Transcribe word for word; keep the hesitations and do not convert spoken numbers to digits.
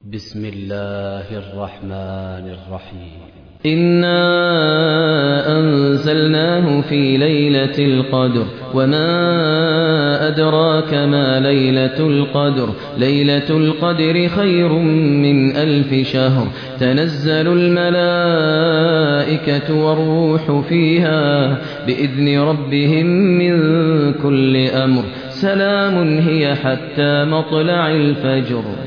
بسم الله الرحمن الرحيم. إنا أنزلناه في ليلة القدر وما أدراك ما ليلة القدر ليلة القدر خير من ألف شهر تنزل الملائكة والروح فيها بإذن ربهم من كل أمر سلام هي حتى مطلع الفجر.